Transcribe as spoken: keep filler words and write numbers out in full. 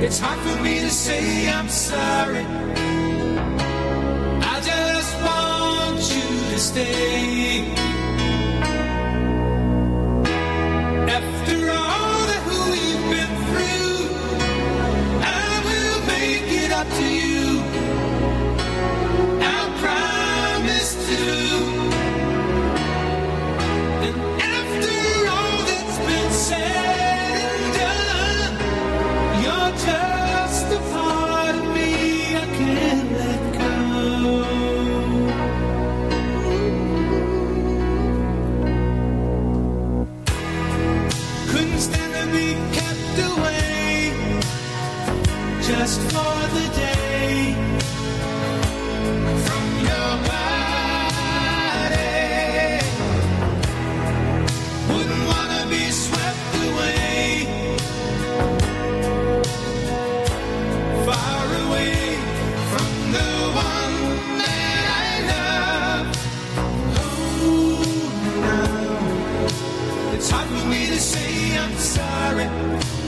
It's hard for me to say I'm sorry. I just want you to stay. After all that we've been through, I will make it up to you. I promise to. And after all that's been said and done, you're just a part of me I can't let go. Couldn't stand to be kept away just for the day from your body. Wouldn't wanna be swept away, far away from the one that I love. Oh, now it's hard for me to say I'm sorry.